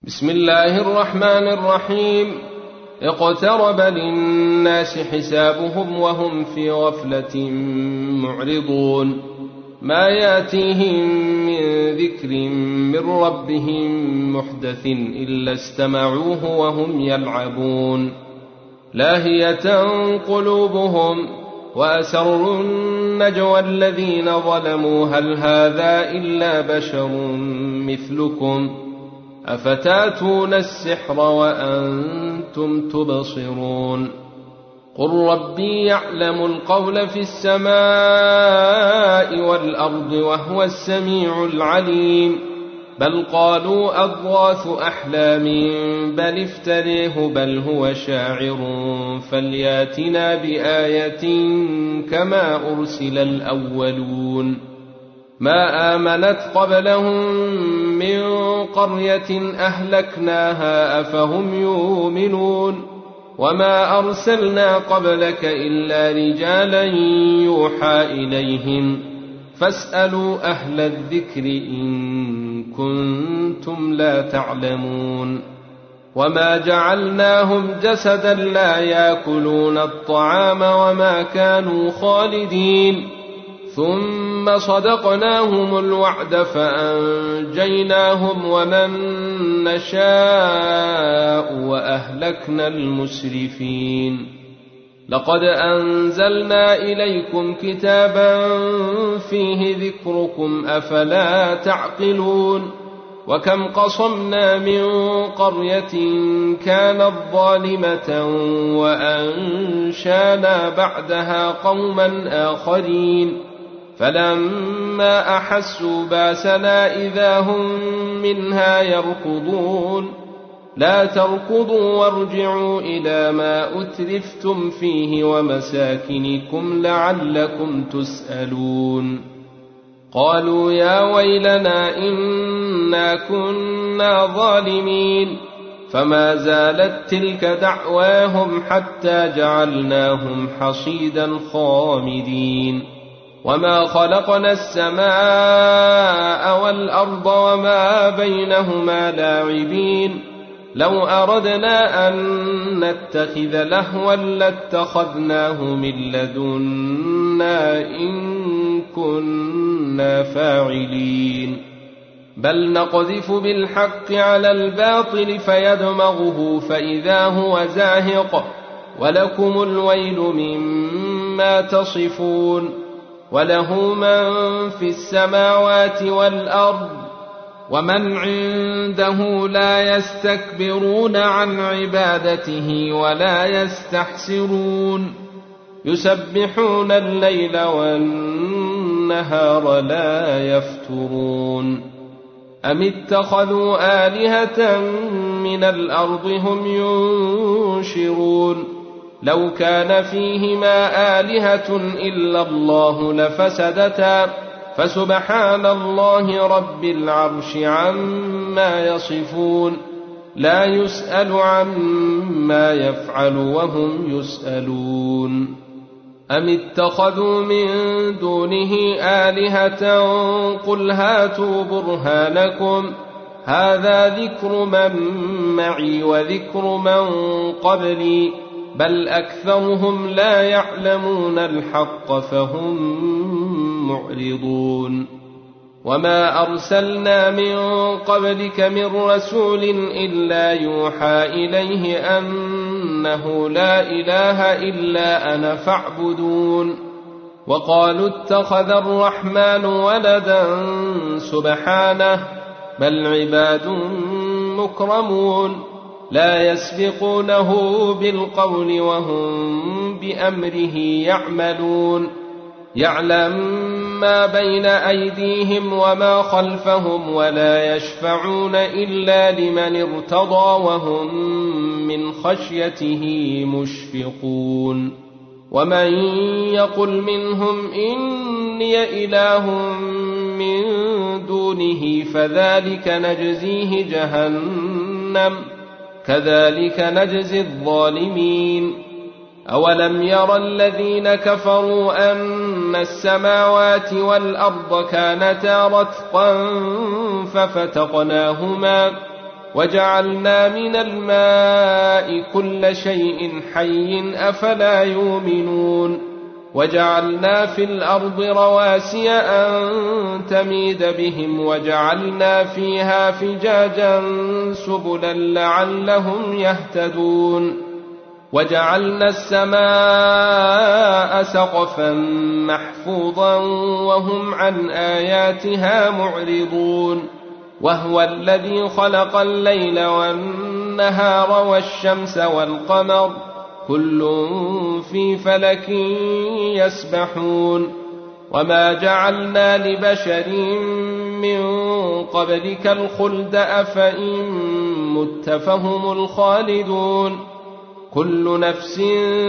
بسم الله الرحمن الرحيم. اقترب للناس حسابهم وهم في غفلة معرضون. ما ياتيهم من ذكر من ربهم محدث إلا استمعوه وهم يلعبون. لاهية قلوبهم وأسروا النجوى الذين ظلموا هل هذا إلا بشر مثلكم أفتاتون السحر وأنتم تبصرون. قل ربي يعلم القول في السماء والأرض وهو السميع العليم. بل قالوا أضغاث أحلام بل افتريه بل هو شاعر فلياتنا بآية كما أرسل الأولون. ما آمنت قبلهم من قرية أهلكناها أفهم يؤمنون. وما أرسلنا قبلك إلا رجالا يوحى إليهم فاسألوا أهل الذكر إن كنتم لا تعلمون. وما جعلناهم جسدا لا يأكلون الطعام وما كانوا خالدين. ثم صدقناهم الوعد فأنجيناهم ومن نشاء وأهلكنا المسرفين. لقد أنزلنا إليكم كتابا فيه ذكركم أفلا تعقلون. وكم قصمنا من قرية كانت ظالمة وأنشانا بعدها قوما آخرين فلما أحسوا باسنا إذا هم منها يركضون. لا تركضوا وارجعوا إلى ما أترفتم فيه ومساكنكم لعلكم تسألون. قالوا يا ويلنا إنا كنا ظالمين. فما زالت تلك دعواهم حتى جعلناهم حصيدا خامدين. وما خلقنا السماء والأرض وما بينهما لاعبين. لو أردنا أن نتخذ لهوا لاتخذناه من لدنا إن كنا فاعلين. بل نقذف بالحق على الباطل فيدمغه فإذا هو زاهق ولكم الويل مما تصفون. وله من في السماوات والأرض ومن عنده لا يستكبرون عن عبادته ولا يستحسرون. يسبحون الليل والنهار لا يفترون. أم اتخذوا آلهة من الأرض هم ينشرون. لو كان فيهما آلهة إلا الله لفسدتا فسبحان الله رب العرش عما يصفون. لا يسأل عما يفعل وهم يسألون. أم اتخذوا من دونه آلهة قل هاتوا برهانكم هذا ذكر من معي وذكر من قبلي بل أكثرهم لا يعلمون الحق فهم معرضون. وما أرسلنا من قبلك من رسول إلا يوحى إليه أنه لا إله إلا أنا فاعبدون. وقالوا اتخذ الرحمن ولدا سبحانه بل عباد مكرمون لا يسبقونه بالقول وهم بأمره يعملون. يعلم ما بين أيديهم وما خلفهم ولا يشفعون إلا لمن ارتضى وهم من خشيته مشفقون. ومن يقل منهم إني إله من دونه فذلك نجزيه جهنم كذلك نجزي الظالمين. أولم ير الذين كفروا أن السماوات والأرض كانتا رتقا ففتقناهما وجعلنا من الماء كل شيء حي أفلا يؤمنون وجعلنا في الأرض رواسي أن تميد بهم وجعلنا فيها فجاجا سبلا لعلهم يهتدون وجعلنا السماء سقفا محفوظا وهم عن آياتها معرضون وهو الذي خلق الليل والنهار والشمس والقمر كل في فلك يسبحون وما جعلنا لبشر من قبلك الخلد أفإن مت فهم الخالدون كل نفس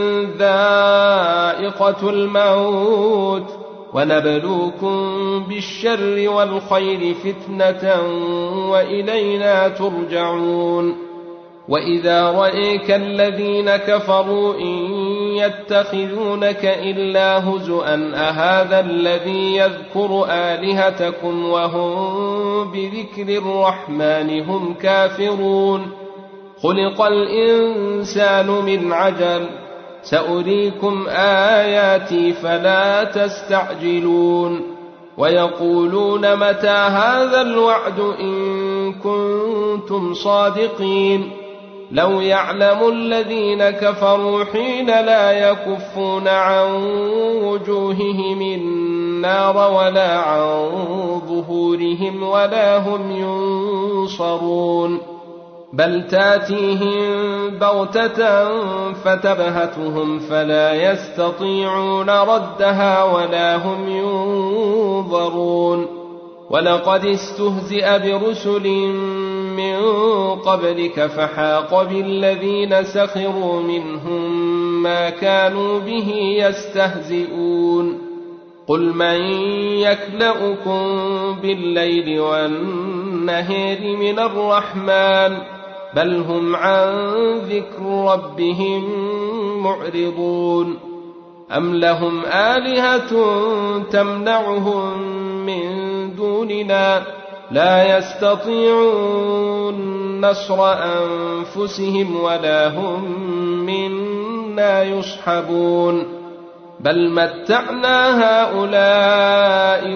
ذائقة الموت ونبلوكم بالشر والخير فتنة وإلينا ترجعون وإذا رأيك الذين كفروا إن يتخذونك إلا هزؤا أهذا الذي يذكر آلهتكم وهم بذكر الرحمن هم كافرون خلق الإنسان من عجل سأريكم آياتي فلا تستعجلون ويقولون متى هذا الوعد إن كنتم صادقين لو يعلم الذين كفروا حين لا يكفون عن وجوههم النار ولا عن ظهورهم ولا هم ينصرون بل تاتيهم بغتة فتبهتهم فلا يستطيعون ردها ولا هم ينظرون ولقد استهزئ برسل من قبلك فحاق بالذين سخروا منهم ما كانوا به يستهزئون قل من يكلؤكم بالليل والنهار من الرحمن بل هم عن ذكر ربهم معرضون أم لهم آلهة تمنعهم من دوننا لا يستطيعون نصر أنفسهم ولا هم منا يصحبون بل متعنا هؤلاء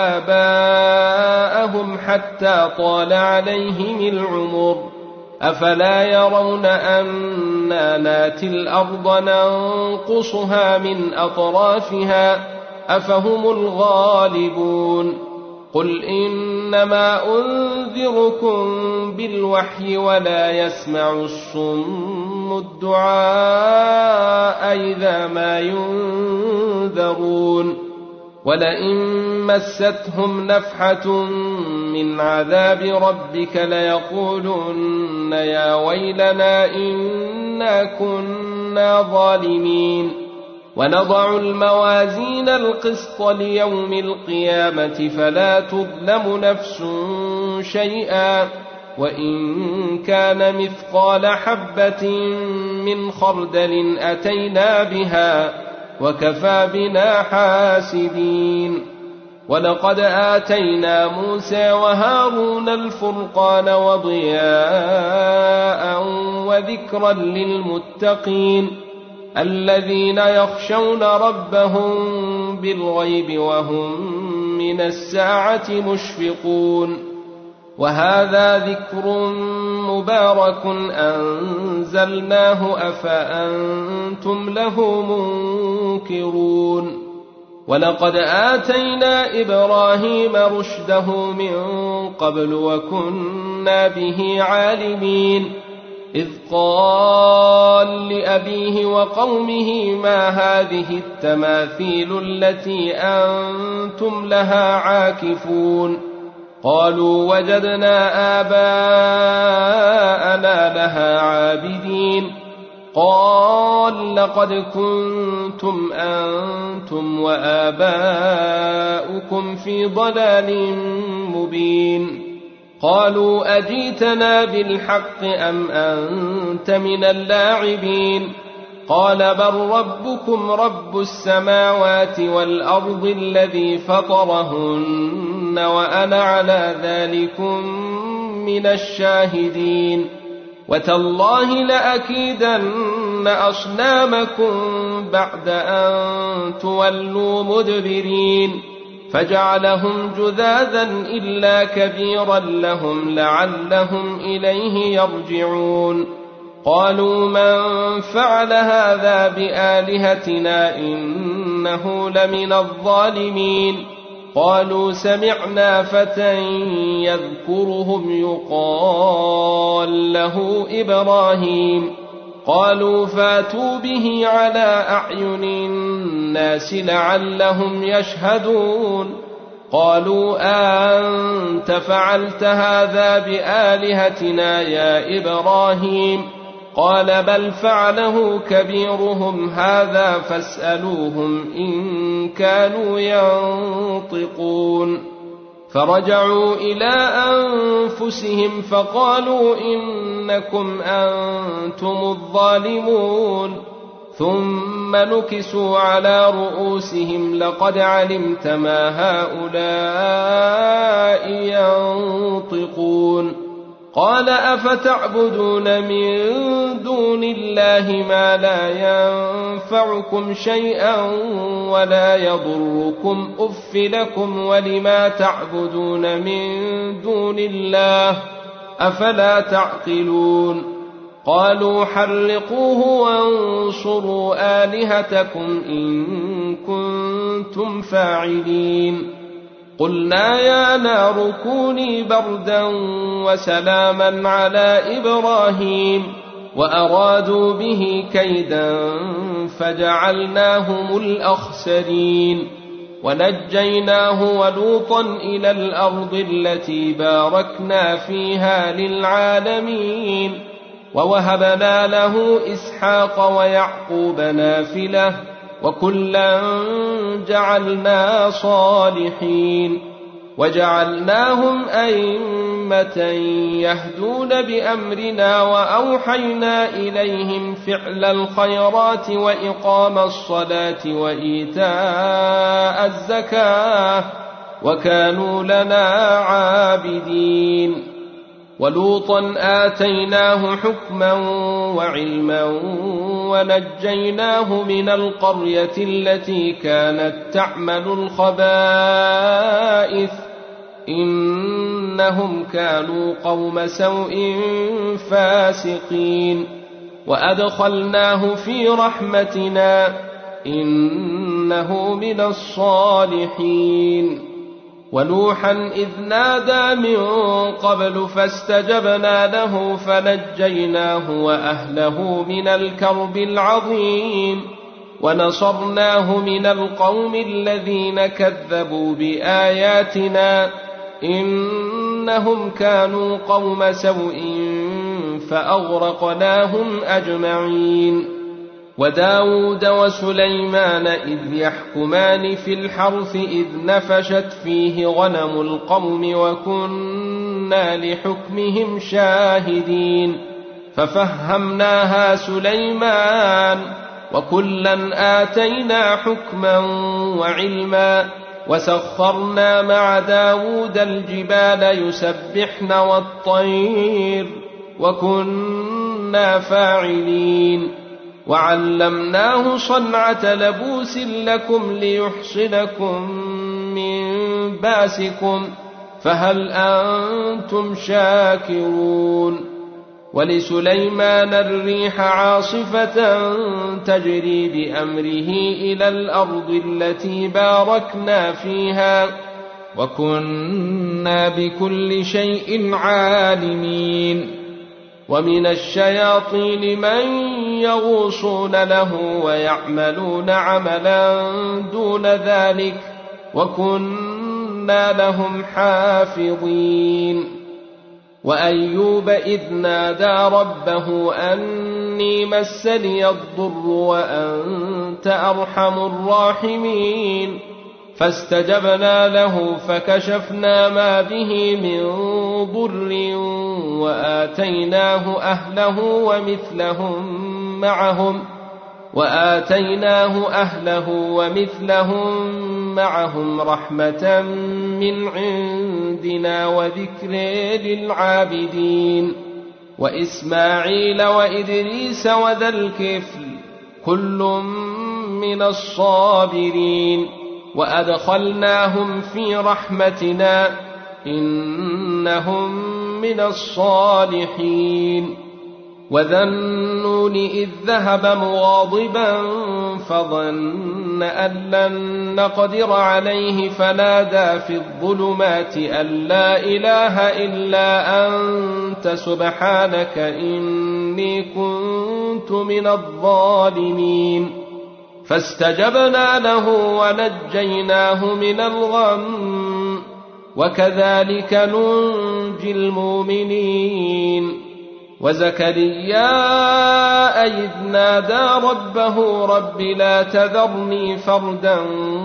وآباءهم حتى طال عليهم العمر أفلا يرون أنا ناتي الأرض ننقصها من أطرافها أفهم الغالبون قل إنما أنذركم بالوحي ولا يسمع الصم الدعاء إذا ما ينذرون ولئن مستهم نفحة من عذاب ربك ليقولن يا ويلنا إنا كنا ظالمين ونضع الموازين القسط ليوم القيامة فلا تظلم نفس شيئا وإن كان مثقال حبة من خردل أتينا بها وكفى بنا حاسبين ولقد آتينا موسى وهارون الفرقان وضياء وذكرا للمتقين الذين يخشون ربهم بالغيب وهم من الساعة مشفقون وهذا ذكر مبارك أنزلناه أفأنتم له منكرون ولقد آتينا إبراهيم رشده من قبل وكنا به عالمين إذ قال لأبيه وقومه ما هذه التماثيل التي أنتم لها عاكفون قالوا وجدنا آباءنا لها عابدين قال لقد كنتم أنتم وآباؤكم في ضلال مبين قالوا أجيتنا بالحق أم أنت من اللاعبين قال بل ربكم رب السماوات والأرض الذي فطرهن وأنا على ذلكم من الشاهدين وتالله لأكيدن أصنامكم بعد أن تولوا مدبرين فجعلهم جذاذا إلا كبيرا لهم لعلهم إليه يرجعون قالوا من فعل هذا بآلهتنا إنه لمن الظالمين قالوا سمعنا فتى يذكرهم يقال له إبراهيم قالوا فاتوا به على أعين الناس لعلهم يشهدون قالوا أنت فعلت هذا بآلهتنا يا إبراهيم قال بل فعله كبيرهم هذا فاسألوهم إن كانوا ينطقون فرجعوا إلى أنفسهم فقالوا إنكم أنتم الظالمون ثم نكسوا على رؤوسهم لقد علمت ما هؤلاء ينطقون قال أفتعبدون من دون الله ما لا ينفعكم شيئا ولا يضركم أف لكم ولما تعبدون من دون الله أفلا تعقلون قالوا حرقوه وانصروا آلهتكم إن كنتم فاعلين قلنا يا نار كوني بردا وسلاما على إبراهيم وأرادوا به كيدا فجعلناهم الأخسرين ونجيناه ولوطا إلى الأرض التي باركنا فيها للعالمين ووهبنا له إسحاق ويعقوب نافلة وكلا جعلنا صالحين وجعلناهم أئمة يهدون بأمرنا وأوحينا إليهم فعل الخيرات وإقام الصلاة وإيتاء الزكاة وكانوا لنا عابدين ولوطا آتيناه حكما وعلما ونجيناه من القرية التي كانت تعمل الخبائث إنهم كانوا قوم سوء فاسقين وأدخلناه في رحمتنا إنه من الصالحين ونوحا إذ نادى من قبل فاستجبنا له فنجيناه وأهله من الكرب العظيم ونصرناه من القوم الذين كذبوا بآياتنا إنهم كانوا قوم سوء فأغرقناهم أجمعين وداود وسليمان إذ يحكمان في الحرث إذ نفشت فيه غنم القوم وكنا لحكمهم شاهدين ففهمناها سليمان وكلا آتينا حكما وعلما وسخرنا مع داود الجبال يسبحن والطير وكنا فاعلين وعلمناه صنعة لبوس لكم ليحصنكم من باسكم فهل أنتم شاكرون ولسليمان الريح عاصفة تجري بأمره إلى الأرض التي باركنا فيها وكنا بكل شيء عالمين ومن الشياطين من يغوصون له ويعملون عملا دون ذلك وكنا لهم حافظين وأيوب إذ نادى ربه أني مسني الضر وأنت أرحم الراحمين فاستجبنا له فكشفنا ما به من ضر وآتيناه أهله ومثلهم معهم رحمة من عندنا وذكر للعابدين وإسماعيل وإدريس وذا الكفل كل من الصابرين وأدخلناهم في رحمتنا إنهم من الصالحين وذا النون إذ ذهب مغاضبا فظن أن لن نقدر عليه فنادى في الظلمات أن لا إله إلا أنت سبحانك إني كنت من الظالمين فاستجبنا له ونجيناه من الغم وكذلك ننجي المؤمنين وزكريا إذ نادى ربه رب لا تذرني فردا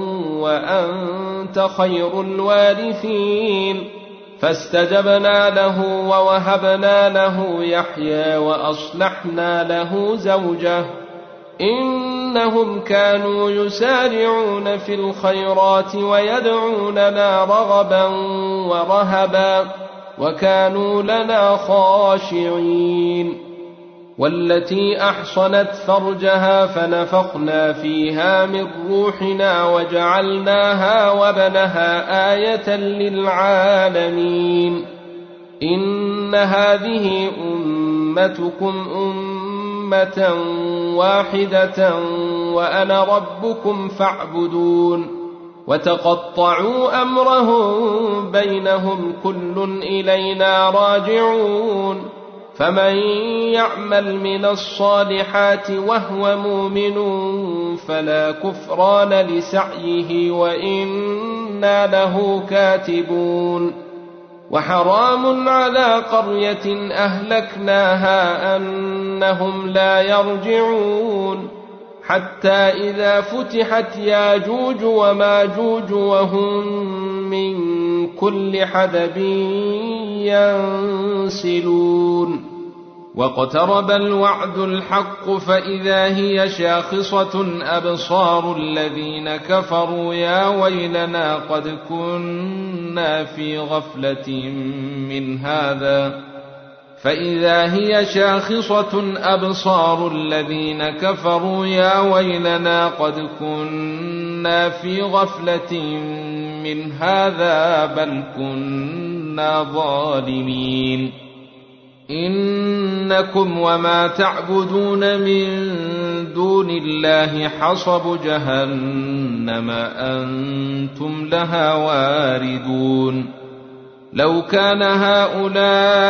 وأنت خير الوارثين فاستجبنا له ووهبنا له يحيى وأصلحنا له زوجه إنهم كانوا يسارعون في الخيرات ويدعوننا رغبا ورهبا وكانوا لنا خاشعين والتي أحصنت فرجها فنفخنا فيها من روحنا وجعلناها وبنها آية للعالمين إن هذه أمتكم أمة واحدة وأنا ربكم فاعبدون وتقطعوا أمرهم بينهم كل إلينا راجعون فمن يعمل من الصالحات وهو مؤمن فلا كفران لسعيه وإنا له كاتبون وحرام على قرية أهلكناها أنهم لا يرجعون حتى إذا فتحت ياجوج وماجوج وهم من كل حدب ينسلون واقترب الوعد الحق فإذا هي شاخصة أبصار الذين كفروا يا ويلنا قد كنا في غفلة من هذا فإذا هي شاخصة أبصار الذين كفروا يا ويلنا قد كنا في غفلة من هذا بل كنا ظالمين إنكم وما تعبدون من دون الله حصب جهنم أنتم لها واردون لو كان هؤلاء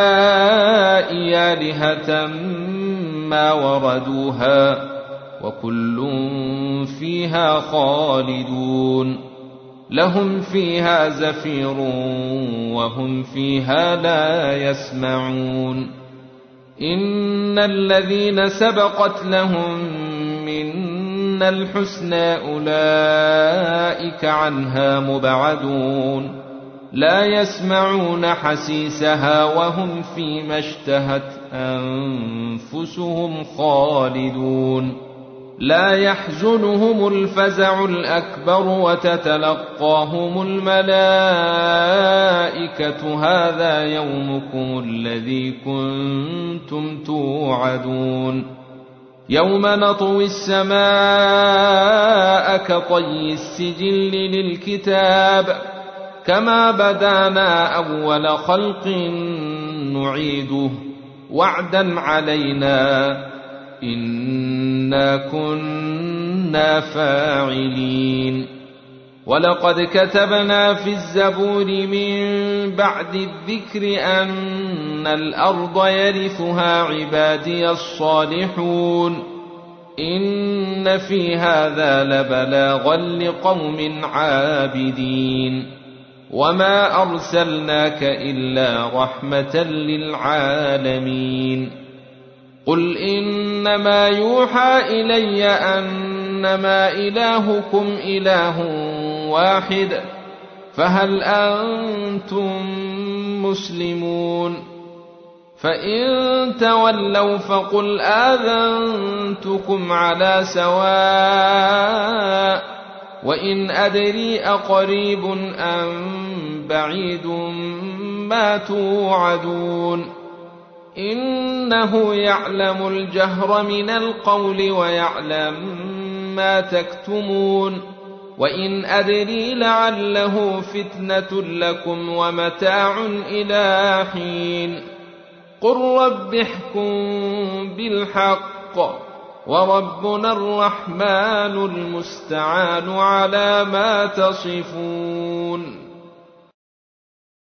آلهة ما وردوها وكل فيها خالدون لهم فيها زفير وهم فيها لا يسمعون إن الذين سبقت لهم منا الحسنى أولئك عنها مبعدون لا يسمعون حسيسها وهم فيما اشتهت أنفسهم خالدون لا يحزنهم الفزع الأكبر وتتلقاهم الملائكة هذا يومكم الذي كنتم توعدون يوم نطوي السماء كطي السجل للكتاب كما بدانا أول خلق نعيده وعدا علينا إنا كنا فاعلين ولقد كتبنا في الزبور من بعد الذكر أن الأرض يرثها عبادي الصالحون إن في هذا لبلاغا لقوم عابدين وما أرسلناك إلا رحمة للعالمين قل إنما يوحى إلي أنما إلهكم إله واحد فهل أنتم مسلمون فإن تولوا فقل آذنتكم على سواء وإن أدري أقريب أم بعيد ما توعدون إنه يعلم الجهر من القول ويعلم ما تكتمون وإن أدري لعله فتنة لكم ومتاع إلى حين قل رب احكم بالحق وربنا الرحمن المستعان على ما تصفون.